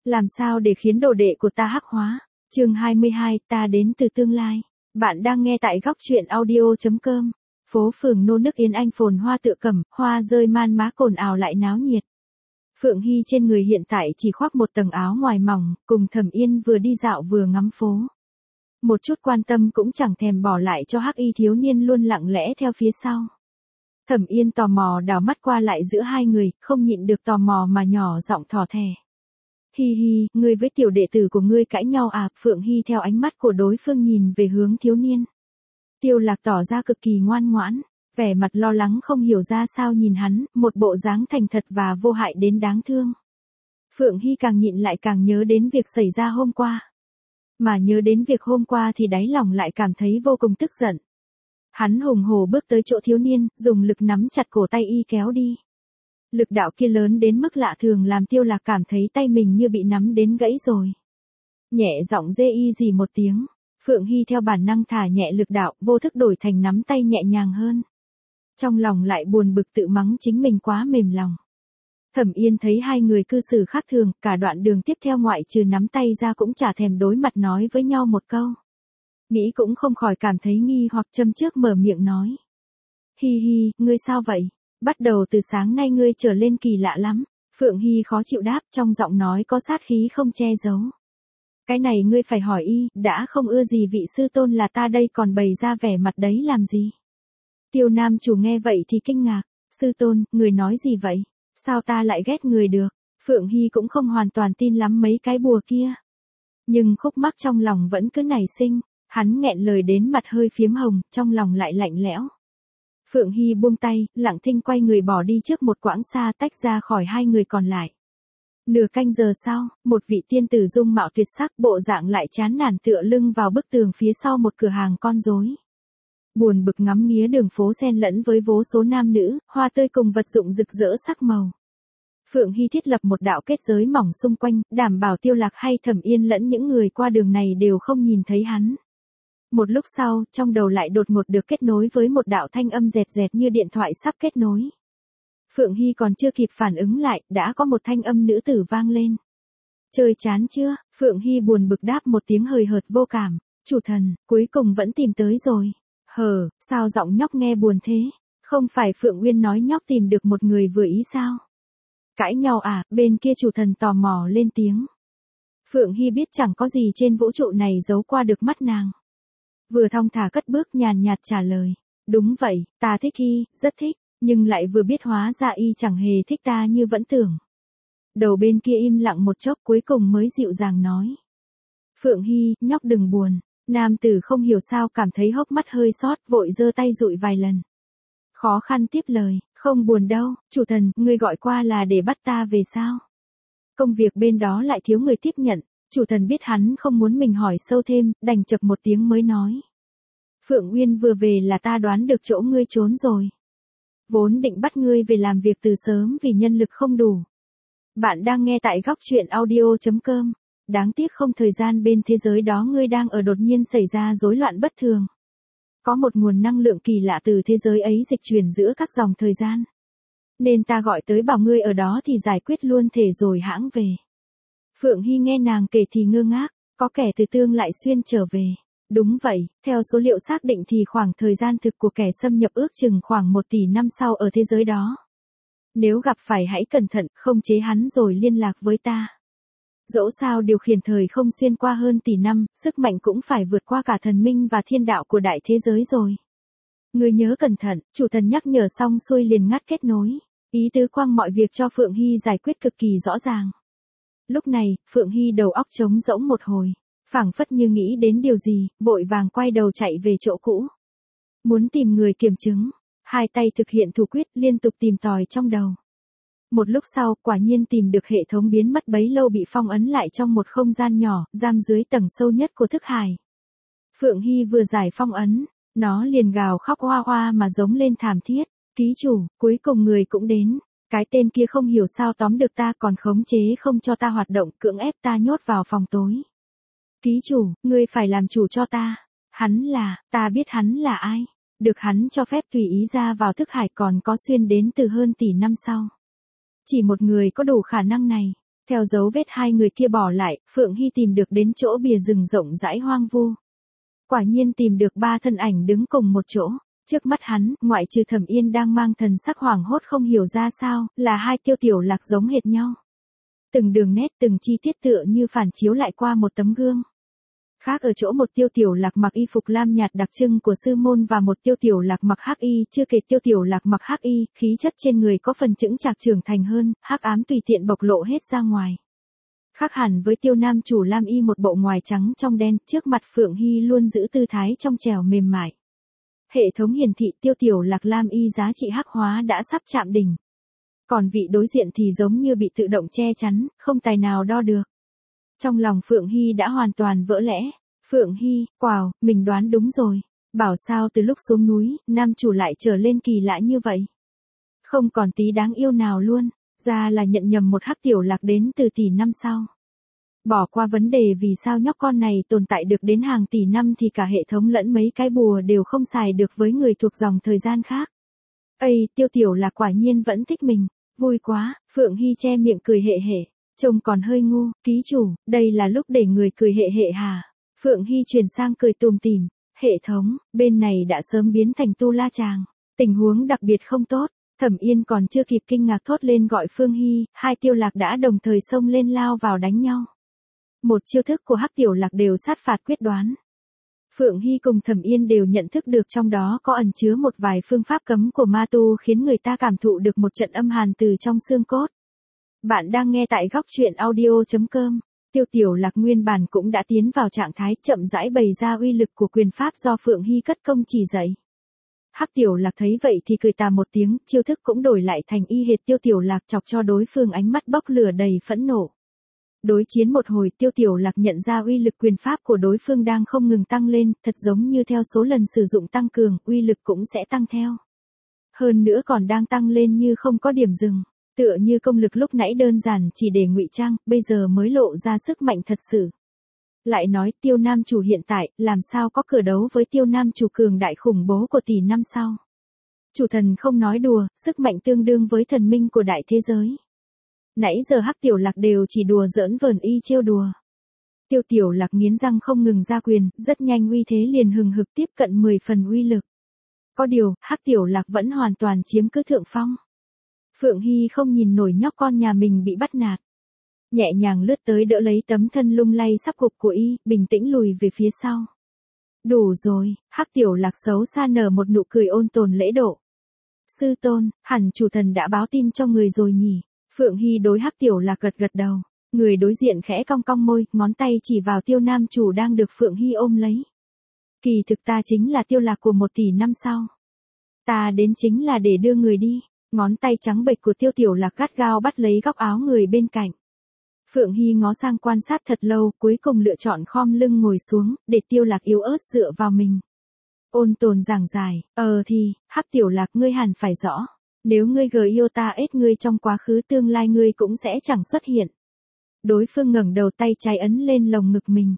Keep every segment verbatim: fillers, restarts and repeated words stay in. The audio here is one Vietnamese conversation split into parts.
Làm sao để khiến đồ đệ của ta hắc hóa? Chương hai mươi hai, ta đến từ tương lai. Bạn đang nghe tại góc truyện audio chấm com. Phố phường nô nức Yên Anh phồn hoa tựa cẩm, hoa rơi man má cồn ào lại náo nhiệt. Phượng Hy trên người hiện tại chỉ khoác một tầng áo ngoài mỏng, cùng Thẩm Yên vừa đi dạo vừa ngắm phố. Một chút quan tâm cũng chẳng thèm bỏ lại cho hắc y thiếu niên luôn lặng lẽ theo phía sau. Thẩm Yên tò mò đảo mắt qua lại giữa hai người, không nhịn được tò mò mà nhỏ giọng thỏ thẻ. Hi hi, ngươi với tiểu đệ tử của ngươi cãi nhau à? Phượng Hy theo ánh mắt của đối phương nhìn về hướng thiếu niên. Tiêu Lạc tỏ ra cực kỳ ngoan ngoãn, vẻ mặt lo lắng không hiểu ra sao nhìn hắn, một bộ dáng thành thật và vô hại đến đáng thương. Phượng Hy càng nhịn lại càng nhớ đến việc xảy ra hôm qua. Mà nhớ đến việc hôm qua thì đáy lòng lại cảm thấy vô cùng tức giận. Hắn hùng hổ bước tới chỗ thiếu niên, dùng lực nắm chặt cổ tay y kéo đi. Lực đạo kia lớn đến mức lạ thường làm Tiêu Lạc cảm thấy tay mình như bị nắm đến gãy rồi. Nhẹ giọng dê y gì một tiếng, Phượng Hy theo bản năng thả nhẹ lực đạo, vô thức đổi thành nắm tay nhẹ nhàng hơn. Trong lòng lại buồn bực tự mắng chính mình quá mềm lòng. Thẩm Yên thấy hai người cư xử khác thường, cả đoạn đường tiếp theo ngoại trừ nắm tay ra cũng chả thèm đối mặt nói với nhau một câu. Nghĩ cũng không khỏi cảm thấy nghi hoặc châm trước mở miệng nói. Hi hi, ngươi sao vậy? Bắt đầu từ sáng nay ngươi trở lên kỳ lạ lắm. Phượng Hy khó chịu đáp, trong giọng nói có sát khí không che giấu. Cái này ngươi phải hỏi y, đã không ưa gì vị sư tôn là ta đây còn bày ra vẻ mặt đấy làm gì? Tiêu Nam chủ nghe vậy thì kinh ngạc. Sư tôn, người nói gì vậy? Sao ta lại ghét người được? Phượng Hy cũng không hoàn toàn tin lắm mấy cái bùa kia. Nhưng khúc mắc trong lòng vẫn cứ nảy sinh. Hắn nghẹn lời đến mặt hơi phiếm hồng, trong lòng lại lạnh lẽo. Phượng Hy buông tay, lặng thinh quay người bỏ đi trước một quãng xa tách ra khỏi hai người còn lại. Nửa canh giờ sau, một vị tiên tử dung mạo tuyệt sắc bộ dạng lại chán nản tựa lưng vào bức tường phía sau một cửa hàng con rối. Buồn bực ngắm nghía đường phố xen lẫn với vô số nam nữ, hoa tươi cùng vật dụng rực rỡ sắc màu. Phượng Hy thiết lập một đạo kết giới mỏng xung quanh, đảm bảo Tiêu Lạc hay Thẩm Yên lẫn những người qua đường này đều không nhìn thấy hắn. Một lúc sau, trong đầu lại đột ngột được kết nối với một đạo thanh âm dẹt dẹt như điện thoại sắp kết nối. Phượng Hy còn chưa kịp phản ứng lại, đã có một thanh âm nữ tử vang lên. Chơi chán chưa? Phượng Hy buồn bực đáp một tiếng hời hợt vô cảm. Chủ thần, cuối cùng vẫn tìm tới rồi. Hờ, sao giọng nhóc nghe buồn thế? Không phải Phượng Uyên nói nhóc tìm được một người vừa ý sao? Cãi nhau à? Bên kia chủ thần tò mò lên tiếng. Phượng Hy biết chẳng có gì trên vũ trụ này giấu qua được mắt nàng. Vừa thong thả cất bước nhàn nhạt trả lời. Đúng vậy, ta thích y, rất thích, nhưng lại vừa biết hóa ra y chẳng hề thích ta như vẫn tưởng. Đầu bên kia im lặng một chốc cuối cùng mới dịu dàng nói. Phượng Hy, nhóc đừng buồn. Nam tử không hiểu sao cảm thấy hốc mắt hơi xót, vội giơ tay dụi vài lần. Khó khăn tiếp lời, không buồn đâu, chủ thần, ngươi gọi qua là để bắt ta về sao? Công việc bên đó lại thiếu người tiếp nhận. Chủ thần biết hắn không muốn mình hỏi sâu thêm, đành chập một tiếng mới nói. Phượng Uyên vừa về là ta đoán được chỗ ngươi trốn rồi. Vốn định bắt ngươi về làm việc từ sớm vì nhân lực không đủ. Bạn đang nghe tại góc truyện audio chấm com. Đáng tiếc không thời gian bên thế giới đó ngươi đang ở đột nhiên xảy ra rối loạn bất thường. Có một nguồn năng lượng kỳ lạ từ thế giới ấy dịch chuyển giữa các dòng thời gian. Nên ta gọi tới bảo ngươi ở đó thì giải quyết luôn thể rồi hãng về. Phượng Hy nghe nàng kể thì ngơ ngác, có kẻ từ tương lại xuyên trở về. Đúng vậy, theo số liệu xác định thì khoảng thời gian thực của kẻ xâm nhập ước chừng khoảng một tỷ năm sau ở thế giới đó. Nếu gặp phải hãy cẩn thận, không chế hắn rồi liên lạc với ta. Dẫu sao điều khiển thời không xuyên qua hơn tỷ năm, sức mạnh cũng phải vượt qua cả thần minh và thiên đạo của đại thế giới rồi. Người nhớ cẩn thận, chủ thần nhắc nhở xong xuôi liền ngắt kết nối. Ý tứ quang mọi việc cho Phượng Hy giải quyết cực kỳ rõ ràng. Lúc này, Phượng Hy đầu óc trống rỗng một hồi, phảng phất như nghĩ đến điều gì, vội vàng quay đầu chạy về chỗ cũ. Muốn tìm người kiểm chứng, hai tay thực hiện thủ quyết liên tục tìm tòi trong đầu. Một lúc sau, quả nhiên tìm được hệ thống biến mất bấy lâu bị phong ấn lại trong một không gian nhỏ, giam dưới tầng sâu nhất của thức hải. Phượng Hy vừa giải phong ấn, nó liền gào khóc hoa hoa mà giống lên thảm thiết. Ký chủ, cuối cùng người cũng đến. Cái tên kia không hiểu sao tóm được ta còn khống chế không cho ta hoạt động, cưỡng ép ta nhốt vào phòng tối. Ký chủ, ngươi phải làm chủ cho ta. Hắn là, ta biết hắn là ai. Được hắn cho phép tùy ý ra vào thức hải còn có xuyên đến từ hơn tỷ năm sau. Chỉ một người có đủ khả năng này. Theo dấu vết hai người kia bỏ lại, Phượng Hy tìm được đến chỗ bìa rừng rộng rãi hoang vu. Quả nhiên tìm được ba thân ảnh đứng cùng một chỗ. Trước mắt hắn, ngoại trừ Thẩm Yên đang mang thần sắc hoảng hốt không hiểu ra sao, là hai Tiêu Tiểu Lạc giống hệt nhau. Từng đường nét từng chi tiết tựa như phản chiếu lại qua một tấm gương. Khác ở chỗ một Tiêu Tiểu Lạc mặc y phục lam nhạt đặc trưng của sư môn và một Tiêu Tiểu Lạc mặc hắc y, chưa kể Tiêu Tiểu Lạc mặc hắc y, khí chất trên người có phần chững chạc trưởng thành hơn, hắc ám tùy tiện bộc lộ hết ra ngoài. Khác hẳn với Tiêu nam chủ lam y một bộ ngoài trắng trong đen, trước mặt Phượng Hy luôn giữ tư thái trong trẻo mềm mại. Hệ thống hiển thị Tiêu Tiểu Lạc lam y giá trị hắc hóa đã sắp chạm đỉnh. Còn vị đối diện thì giống như bị tự động che chắn, không tài nào đo được. Trong lòng Phượng Hy đã hoàn toàn vỡ lẽ. Phượng Hy, wow, mình đoán đúng rồi. Bảo sao từ lúc xuống núi, nam chủ lại trở lên kỳ lạ như vậy. Không còn tí đáng yêu nào luôn, ra là nhận nhầm một hắc tiểu lạc đến từ tỷ năm sau. Bỏ qua vấn đề vì sao nhóc con này tồn tại được đến hàng tỷ năm thì cả hệ thống lẫn mấy cái bùa đều không xài được với người thuộc dòng thời gian khác. Ây, Tiêu Tiểu Lạc quả nhiên vẫn thích mình, vui quá, Phượng Hy che miệng cười hệ hệ, trông còn hơi ngu, ký chủ, đây là lúc để người cười hệ hệ hả? Phượng Hy chuyển sang cười tùm tìm, hệ thống, bên này đã sớm biến thành tu la chàng, tình huống đặc biệt không tốt. Thẩm Yên còn chưa kịp kinh ngạc thốt lên gọi Phương Hy, hai Tiêu Lạc đã đồng thời xông lên lao vào đánh nhau. Một chiêu thức của hắc tiểu lạc đều sát phạt quyết đoán. Phượng Hy cùng Thẩm Yên đều nhận thức được trong đó có ẩn chứa một vài phương pháp cấm của ma tu khiến người ta cảm thụ được một trận âm hàn từ trong xương cốt. Bạn đang nghe tại góc truyện audio chấm com. Tiêu Tiểu Lạc nguyên bản cũng đã tiến vào trạng thái chậm rãi bày ra uy lực của quyền pháp do Phượng Hy cất công chỉ dạy. Hắc Tiểu Lạc thấy vậy thì cười tà một tiếng, chiêu thức cũng đổi lại thành y hệt Tiêu Tiểu Lạc chọc cho đối phương ánh mắt bốc lửa đầy phẫn nộ. Đối chiến một hồi Tiêu Tiểu Lạc nhận ra uy lực quyền pháp của đối phương đang không ngừng tăng lên, thật giống như theo số lần sử dụng tăng cường, uy lực cũng sẽ tăng theo. Hơn nữa còn đang tăng lên như không có điểm dừng, tựa như công lực lúc nãy đơn giản chỉ để ngụy trang, bây giờ mới lộ ra sức mạnh thật sự. Lại nói Tiêu nam chủ hiện tại, làm sao có cửa đấu với Tiêu nam chủ cường đại khủng bố của tỷ năm sau. Chủ thần không nói đùa, sức mạnh tương đương với thần minh của đại thế giới. Nãy giờ hắc tiểu lạc đều chỉ đùa giỡn vờn y trêu đùa. Tiêu Tiểu Lạc nghiến răng không ngừng ra quyền, rất nhanh uy thế liền hừng hực tiếp cận mười phần uy lực. Có điều, hắc tiểu lạc vẫn hoàn toàn chiếm cứ thượng phong. Phượng Hy không nhìn nổi nhóc con nhà mình bị bắt nạt. Nhẹ nhàng lướt tới đỡ lấy tấm thân lung lay sắp gục của y, bình tĩnh lùi về phía sau. Đủ rồi, hắc tiểu lạc xấu xa nở một nụ cười ôn tồn lễ độ. Sư tôn, hẳn chủ thần đã báo tin cho người rồi nhỉ. Phượng Hy đối hắc tiểu lạc gật gật đầu. Người đối diện khẽ cong cong môi, ngón tay chỉ vào Tiêu nam chủ đang được Phượng Hy ôm lấy. Kỳ thực ta chính là Tiêu Lạc của một tỷ năm sau. Ta đến chính là để đưa người đi. Ngón tay trắng bệch của Tiêu Tiểu Lạc gắt gao bắt lấy góc áo người bên cạnh. Phượng Hy ngó sang quan sát thật lâu, cuối cùng lựa chọn khom lưng ngồi xuống, để Tiêu Lạc yếu ớt dựa vào mình. Ôn tồn giảng giải, ờ thì, hắc Tiểu Lạc ngươi hẳn phải rõ. Nếu ngươi gờ yêu ta ết ngươi trong quá khứ tương lai ngươi cũng sẽ chẳng xuất hiện. Đối phương ngẩng đầu tay trái ấn lên lồng ngực mình.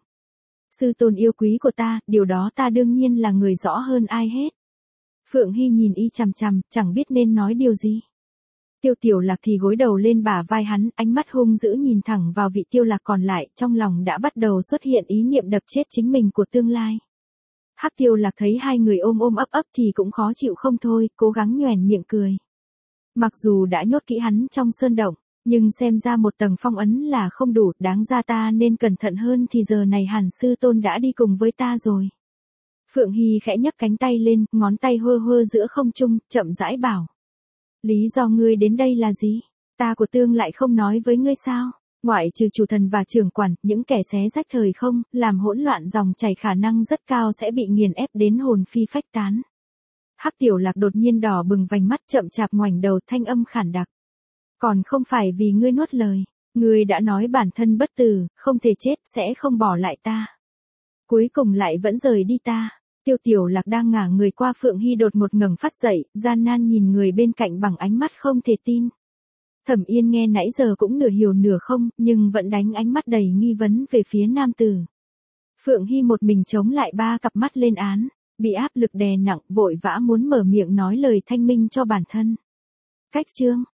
Sư tôn yêu quý của ta, điều đó ta đương nhiên là người rõ hơn ai hết. Phượng Hy nhìn y chằm chằm, chẳng biết nên nói điều gì. Tiêu Tiểu Lạc thì gối đầu lên bả vai hắn, ánh mắt hung dữ nhìn thẳng vào vị Tiêu Lạc còn lại, trong lòng đã bắt đầu xuất hiện ý niệm đập chết chính mình của tương lai. Hắc Tiêu Lạc thấy hai người ôm ôm ấp ấp thì cũng khó chịu không thôi, cố gắng nhoẻn miệng cười. Mặc dù đã nhốt kỹ hắn trong sơn động, nhưng xem ra một tầng phong ấn là không đủ, đáng ra ta nên cẩn thận hơn thì giờ này hẳn sư tôn đã đi cùng với ta rồi. Phượng Hy khẽ nhấc cánh tay lên, ngón tay hơ hơ giữa không trung, chậm rãi bảo. Lý do ngươi đến đây là gì? Ta của tương lại không nói với ngươi sao? Ngoại trừ chủ thần và trưởng quản, những kẻ xé rách thời không, làm hỗn loạn dòng chảy khả năng rất cao sẽ bị nghiền ép đến hồn phi phách tán. Hắc Tiểu Lạc đột nhiên đỏ bừng vành mắt chậm chạp ngoảnh đầu thanh âm khản đặc. Còn không phải vì ngươi nuốt lời, ngươi đã nói bản thân bất tử, không thể chết, sẽ không bỏ lại ta. Cuối cùng lại vẫn rời đi ta. Tiêu Tiểu Lạc đang ngả người qua Phượng Hy đột một ngẩng phát dậy, gian nan nhìn người bên cạnh bằng ánh mắt không thể tin. Thẩm Yên nghe nãy giờ cũng nửa hiểu nửa không, nhưng vẫn đánh ánh mắt đầy nghi vấn về phía nam tử. Phượng Hy một mình chống lại ba cặp mắt lên án, bị áp lực đè nặng, vội vã muốn mở miệng nói lời thanh minh cho bản thân. Cách chương,